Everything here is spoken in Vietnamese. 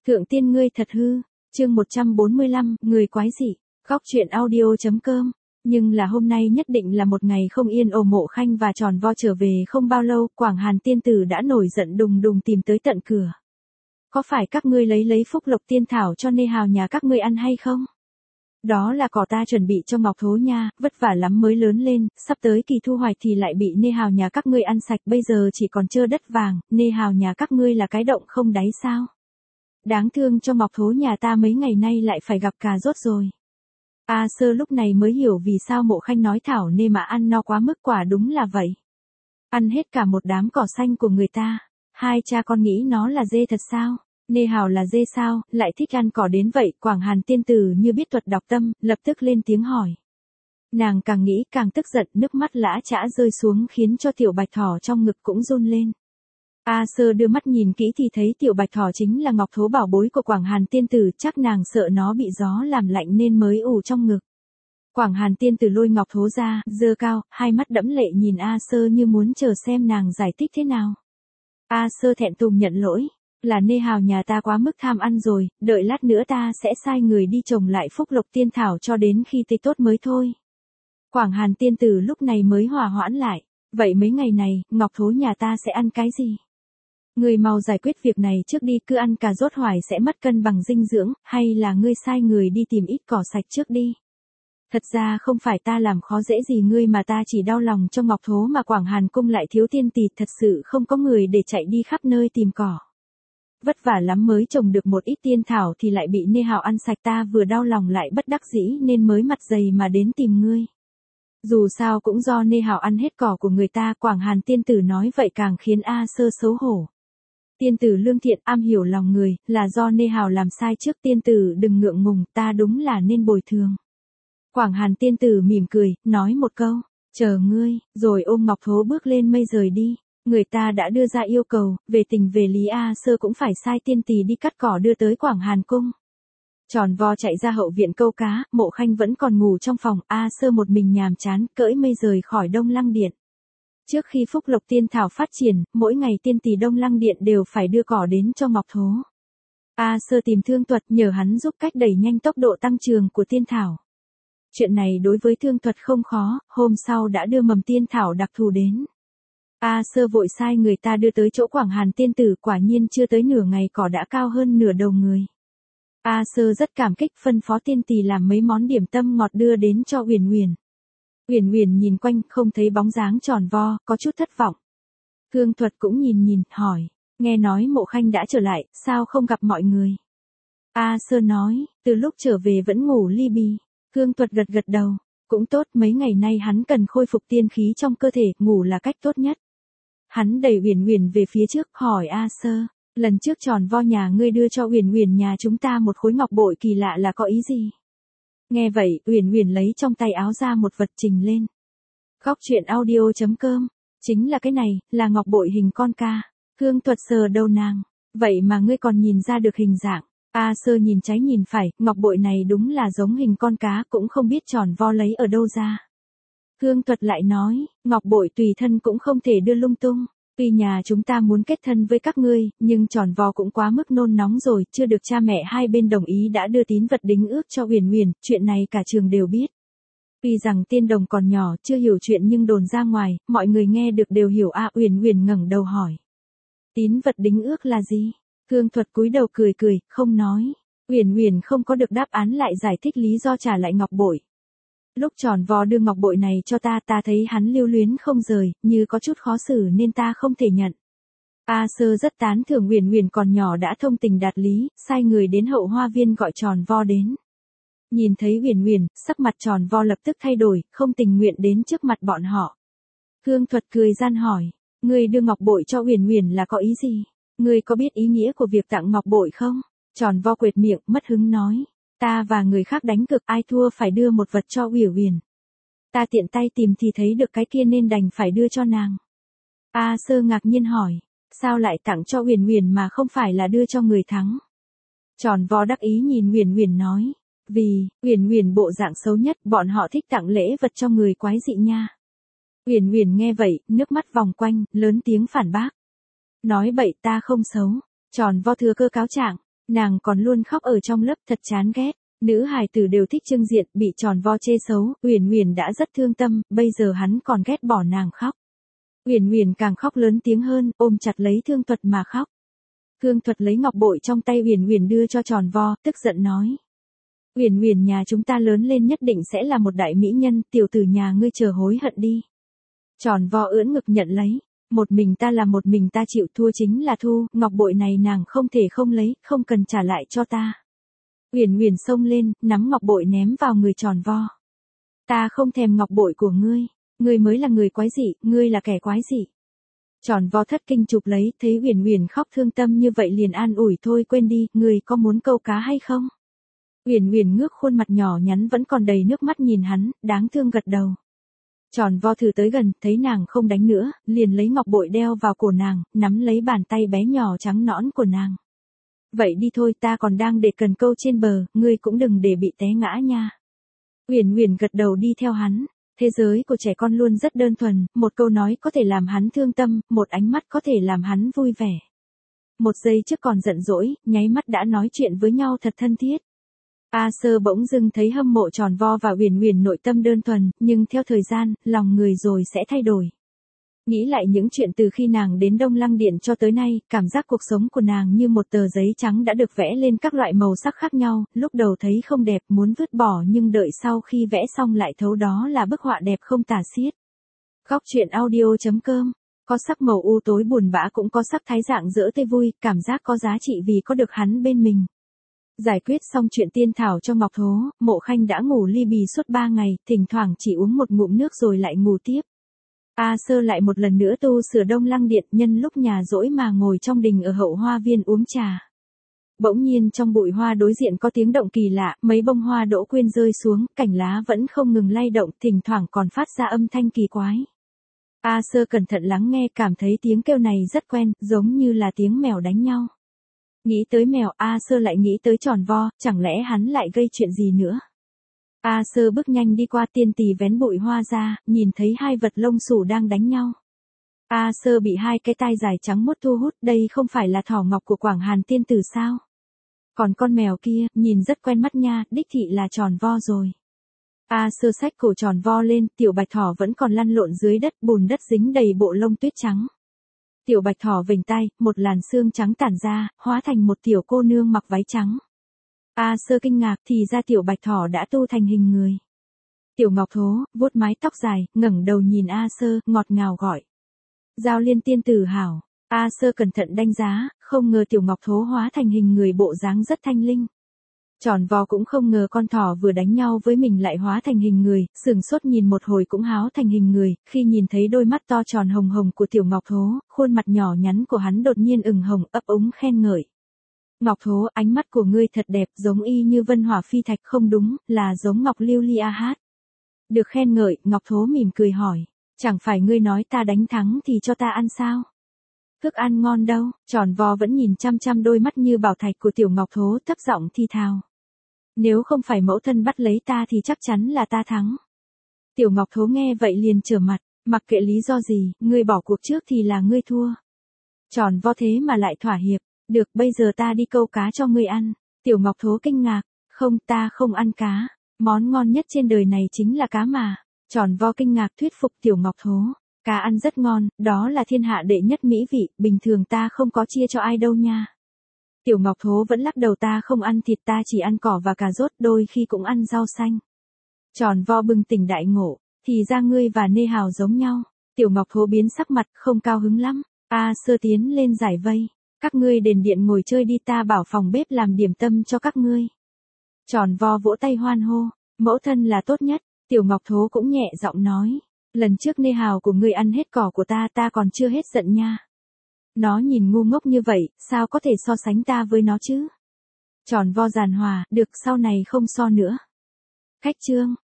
Thượng tiên ngươi thật hư, chương 145, người quái dị, góc truyện audio.com. Nhưng là hôm nay nhất định là một ngày không yên. Ồ Mộ Khanh và Tròn Vo trở về không bao lâu, Quảng Hàn tiên tử đã nổi giận đùng đùng tìm tới tận cửa. Có phải các ngươi lấy phúc lộc tiên thảo cho nê hào nhà các ngươi ăn hay không? Đó là cỏ ta chuẩn bị cho Ngọc Thố nha, vất vả lắm mới lớn lên, sắp tới kỳ thu hoạch thì lại bị nê hào nhà các ngươi ăn sạch, bây giờ chỉ còn trơ đất vàng, nê hào nhà các ngươi là cái động không đáy sao? Đáng thương cho Ngọc Thố nhà ta mấy ngày nay lại phải gặp cà rốt rồi. A Sơ lúc này mới hiểu vì sao Mộ Khanh nói thảo nê mà ăn no quá mức, quả đúng là vậy. Ăn hết cả một đám cỏ xanh của người ta. Hai cha con nghĩ nó là dê thật sao? Nê hào là dê sao, lại thích ăn cỏ đến vậy? Quảng Hàn tiên tử như biết thuật đọc tâm, lập tức lên tiếng hỏi. Nàng càng nghĩ càng tức giận, nước mắt lã chã rơi xuống khiến cho tiểu bạch thỏ trong ngực cũng run lên. A Sơ đưa mắt nhìn kỹ thì thấy tiểu bạch thỏ chính là Ngọc Thố bảo bối của Quảng Hàn tiên tử, chắc nàng sợ nó bị gió làm lạnh nên mới ù trong ngực. Quảng Hàn tiên tử lôi Ngọc Thố ra, giơ cao, hai mắt đẫm lệ nhìn A Sơ như muốn chờ xem nàng giải thích thế nào. A Sơ thẹn thùng nhận lỗi, là nê hào nhà ta quá mức tham ăn rồi, đợi lát nữa ta sẽ sai người đi trồng lại phúc lộc tiên thảo cho đến khi tươi tốt mới thôi. Quảng Hàn tiên tử lúc này mới hòa hoãn lại, vậy mấy ngày này, Ngọc Thố nhà ta sẽ ăn cái gì? Ngươi mau giải quyết việc này trước đi, cứ ăn cà rốt hoài sẽ mất cân bằng dinh dưỡng, hay là ngươi sai người đi tìm ít cỏ sạch trước đi. Thật ra không phải ta làm khó dễ gì ngươi mà ta chỉ đau lòng cho Ngọc Thố mà Quảng Hàn cung lại thiếu tiên tỷ, thật sự không có người để chạy đi khắp nơi tìm cỏ. Vất vả lắm mới trồng được một ít tiên thảo thì lại bị nê hào ăn sạch, ta vừa đau lòng lại bất đắc dĩ nên mới mặt dày mà đến tìm ngươi. Dù sao cũng do nê hào ăn hết cỏ của người ta. Quảng Hàn tiên tử nói vậy càng khiến A Sơ xấu hổ. Tiên tử lương thiện, am hiểu lòng người, là do nê hào làm sai trước, tiên tử đừng ngượng ngùng, ta đúng là nên bồi thường. Quảng Hàn tiên tử mỉm cười, nói một câu, chờ ngươi, rồi ôm Ngọc Thố bước lên mây rời đi. Người ta đã đưa ra yêu cầu, về tình về lý A Sơ cũng phải sai tiên tỷ đi cắt cỏ đưa tới Quảng Hàn cung. Tròn Vo chạy ra hậu viện câu cá, Mộ Khanh vẫn còn ngủ trong phòng, A Sơ một mình nhàm chán, cưỡi mây rời khỏi Đông Lăng Điện. Trước khi phúc lộc tiên thảo phát triển, mỗi ngày tiên tỷ Đông Lăng Điện đều phải đưa cỏ đến cho Ngọc Thố. A Sơ tìm Thương Thuật nhờ hắn giúp cách đẩy nhanh tốc độ tăng trưởng của tiên thảo. Chuyện này đối với Thương Thuật không khó, hôm sau đã đưa mầm tiên thảo đặc thù đến. A Sơ vội sai người ta đưa tới chỗ Quảng Hàn tiên tử, quả nhiên chưa tới nửa ngày cỏ đã cao hơn nửa đầu người. A Sơ rất cảm kích, phân phó tiên tỷ làm mấy món điểm tâm ngọt đưa đến cho Uyển Uyển. Uyển Uyển nhìn quanh không thấy bóng dáng Tròn Vo, có chút thất vọng. Thương Thuật cũng nhìn, hỏi, nghe nói Mộ Khanh đã trở lại, sao không gặp mọi người? A Sơ nói, từ lúc trở về vẫn ngủ li bì. Thương Thuật gật đầu, cũng tốt, mấy ngày nay hắn cần khôi phục tiên khí trong cơ thể, ngủ là cách tốt nhất. Hắn đẩy Uyển Uyển về phía trước, hỏi A Sơ, lần trước Tròn Vo nhà ngươi đưa cho Uyển Uyển nhà chúng ta một khối ngọc bội kỳ lạ là có ý gì? Nghe vậy, Uyển Uyển lấy trong tay áo ra một vật trình lên. Góc truyện audio.com, chính là cái này, là ngọc bội hình con ca. Thương Thuật sờ đầu nàng, vậy mà ngươi còn nhìn ra được hình dạng. A Sơ nhìn trái nhìn phải, ngọc bội này đúng là giống hình con cá, cũng không biết Tròn Vo lấy ở đâu ra. Thương Thuật lại nói, ngọc bội tùy thân cũng không thể đưa lung tung. Tuy nhà chúng ta muốn kết thân với các ngươi, nhưng Tròn Vo cũng quá mức nôn nóng rồi, chưa được cha mẹ hai bên đồng ý đã đưa tín vật đính ước cho Uyển Uyển, chuyện này cả trường đều biết. Tuy rằng tiên đồng còn nhỏ chưa hiểu chuyện nhưng đồn ra ngoài, mọi người nghe được đều hiểu. Uyển Uyển ngẩng đầu hỏi. Tín vật đính ước là gì? Thương Thuật cúi đầu cười, không nói. Uyển Uyển không có được đáp án lại giải thích lý do trả lại ngọc bội. Lúc Tròn Vo đưa ngọc bội này cho ta thấy hắn lưu luyến không rời, như có chút khó xử nên ta không thể nhận. A Sơ rất tán thưởng Uyển Uyển còn nhỏ đã thông tình đạt lý, sai người đến hậu hoa viên gọi Tròn Vo đến. Nhìn thấy Uyển Uyển, sắc mặt Tròn Vo lập tức thay đổi, không tình nguyện đến trước mặt bọn họ. Thương Thuật cười gian hỏi, ngươi đưa ngọc bội cho Uyển Uyển là có ý gì? Ngươi có biết ý nghĩa của việc tặng ngọc bội không? Tròn Vo quệt miệng, mất hứng nói. Ta và người khác đánh cược, ai thua phải đưa một vật cho Uyển Uyển. Ta tiện tay tìm thì thấy được cái kia nên đành phải đưa cho nàng. A Sơ ngạc nhiên hỏi, sao lại tặng cho Uyển Uyển mà không phải là đưa cho người thắng? Tròn Vo đắc ý nhìn Uyển Uyển nói, vì Uyển Uyển bộ dạng xấu nhất, bọn họ thích tặng lễ vật cho người quái dị nha. Uyển Uyển nghe vậy, nước mắt vòng quanh, lớn tiếng phản bác. Nói bậy, ta không xấu. Tròn Vo thừa cơ cáo trạng, Nàng còn luôn khóc ở trong lớp, thật chán ghét. Nữ hài tử đều thích trưng diện, bị tròn vo chê xấu, Uyển Uyển đã rất thương tâm, bây giờ hắn còn ghét bỏ nàng khóc. Uyển Uyển càng khóc lớn tiếng hơn, ôm chặt lấy Thương Thuật mà khóc. Thương Thuật lấy ngọc bội trong tay Uyển Uyển đưa cho tròn vo, tức giận nói: "Uyển Uyển, nhà chúng ta lớn lên nhất định sẽ là một đại mỹ nhân, tiểu tử nhà ngươi chờ hối hận đi." Tròn vo ưỡn ngực nhận lấy: "Một mình ta là một mình ta chịu, thua chính là thu, ngọc bội này nàng không thể không lấy, không cần trả lại cho ta." Uyển Uyển xông lên, nắm ngọc bội ném vào người tròn vo. "Ta không thèm ngọc bội của ngươi mới là người quái dị, ngươi là kẻ quái dị." Tròn vo thất kinh chụp lấy, thấy Uyển Uyển khóc thương tâm như vậy liền an ủi: "Thôi quên đi, ngươi có muốn câu cá hay không?" Uyển Uyển ngước khuôn mặt nhỏ nhắn vẫn còn đầy nước mắt nhìn hắn, đáng thương gật đầu. Tròn vo thử tới gần, thấy nàng không đánh nữa, liền lấy ngọc bội đeo vào cổ nàng, nắm lấy bàn tay bé nhỏ trắng nõn của nàng. "Vậy đi thôi, ta còn đang để cần câu trên bờ, ngươi cũng đừng để bị té ngã nha." Uyển Uyển gật đầu đi theo hắn. Thế giới của trẻ con luôn rất đơn thuần, một câu nói có thể làm hắn thương tâm, một ánh mắt có thể làm hắn vui vẻ. Một giây trước còn giận dỗi, nháy mắt đã nói chuyện với nhau thật thân thiết. A Sơ bỗng dưng thấy hâm mộ tròn vo và Uyển Uyển nội tâm đơn thuần, nhưng theo thời gian, lòng người rồi sẽ thay đổi. Nghĩ lại những chuyện từ khi nàng đến Đông Lăng Điện cho tới nay, cảm giác cuộc sống của nàng như một tờ giấy trắng đã được vẽ lên các loại màu sắc khác nhau, lúc đầu thấy không đẹp muốn vứt bỏ nhưng đợi sau khi vẽ xong lại thấu đó là bức họa đẹp không tả xiết. Góc truyện audio.com, có sắc màu u tối buồn bã cũng có sắc thái dạng dỡ tươi vui, cảm giác có giá trị vì có được hắn bên mình. Giải quyết xong chuyện tiên thảo cho Ngọc Thố, Mộ Khanh đã ngủ li bì suốt 3 ngày, thỉnh thoảng chỉ uống một ngụm nước rồi lại ngủ tiếp. A Sơ lại một lần nữa tu sửa Đông Lăng Điện, nhân lúc nhà rỗi mà ngồi trong đình ở hậu hoa viên uống trà. Bỗng nhiên trong bụi hoa đối diện có tiếng động kỳ lạ, mấy bông hoa đỗ quyên rơi xuống, cành lá vẫn không ngừng lay động, thỉnh thoảng còn phát ra âm thanh kỳ quái. A Sơ cẩn thận lắng nghe, cảm thấy tiếng kêu này rất quen, giống như là tiếng mèo đánh nhau. Nghĩ tới mèo, A Sơ lại nghĩ tới tròn vo, chẳng lẽ hắn lại gây chuyện gì nữa. A Sơ bước nhanh đi qua, tiên tỳ vén bụi hoa ra, nhìn thấy hai vật lông xù đang đánh nhau. A Sơ bị hai cái tai dài trắng muốt thu hút, đây không phải là thỏ ngọc của Quảng Hàn tiên tử sao? Còn con mèo kia, nhìn rất quen mắt nha, đích thị là tròn vo rồi. A Sơ xách cổ tròn vo lên, tiểu bạch thỏ vẫn còn lăn lộn dưới đất, bùn đất dính đầy bộ lông tuyết trắng. Tiểu bạch thỏ vểnh tai, một làn xương trắng tản ra, hóa thành một tiểu cô nương mặc váy trắng. A Sơ kinh ngạc, thì ra tiểu bạch thỏ đã tu thành hình người. Tiểu Ngọc Thố, vuốt mái tóc dài, ngẩng đầu nhìn A Sơ, ngọt ngào gọi: "Giao Liên tiên tử hảo." A Sơ cẩn thận đánh giá, không ngờ tiểu Ngọc Thố hóa thành hình người bộ dáng rất thanh linh. Tròn vo cũng không ngờ con thỏ vừa đánh nhau với mình lại hóa thành hình người, sửng sốt nhìn một hồi cũng háo thành hình người, khi nhìn thấy đôi mắt to tròn hồng hồng của tiểu Ngọc Thố, khuôn mặt nhỏ nhắn của hắn đột nhiên ửng hồng, ấp úng khen ngợi: "Ngọc Thố, ánh mắt của ngươi thật đẹp, giống y như vân hỏa phi thạch." "Không đúng, là giống ngọc lưu ly a hát." Được khen ngợi, Ngọc Thố mỉm cười hỏi: "Chẳng phải ngươi nói ta đánh thắng thì cho ta ăn sao? Thức ăn ngon đâu?" Tròn vo vẫn nhìn chăm chăm đôi mắt như bảo thạch của tiểu Ngọc Thố, thấp giọng thi thào: "Nếu không phải mẫu thân bắt lấy ta thì chắc chắn là ta thắng." Tiểu Ngọc Thố nghe vậy liền trở mặt: "Mặc kệ lý do gì, ngươi bỏ cuộc trước thì là ngươi thua." Tròn vo thế mà lại thỏa hiệp: "Được, bây giờ ta đi câu cá cho ngươi ăn." Tiểu Ngọc Thố kinh ngạc: "Không, ta không ăn cá. Món ngon nhất trên đời này chính là cá mà." Tròn vo kinh ngạc thuyết phục tiểu Ngọc Thố: "Cá ăn rất ngon, đó là thiên hạ đệ nhất mỹ vị, bình thường ta không có chia cho ai đâu nha." Tiểu Ngọc Thố vẫn lắc đầu: "Ta không ăn thịt, ta chỉ ăn cỏ và cà rốt, đôi khi cũng ăn rau xanh." Tròn vo bừng tỉnh đại ngộ: "Thì ra ngươi và Nê Hào giống nhau." Tiểu Ngọc Thố biến sắc mặt, không cao hứng lắm. A Sơ tiến lên giải vây: "Các ngươi đến điện ngồi chơi đi, ta bảo phòng bếp làm điểm tâm cho các ngươi." Tròn vo vỗ tay hoan hô: "Mẫu thân là tốt nhất." Tiểu Ngọc Thố cũng nhẹ giọng nói: "Lần trước Nê Hào của ngươi ăn hết cỏ của ta còn chưa hết giận nha. Nó nhìn ngu ngốc như vậy, sao có thể so sánh ta với nó chứ?" Tròn vo giàn hòa: "Được, sau này không so nữa." Khách trương.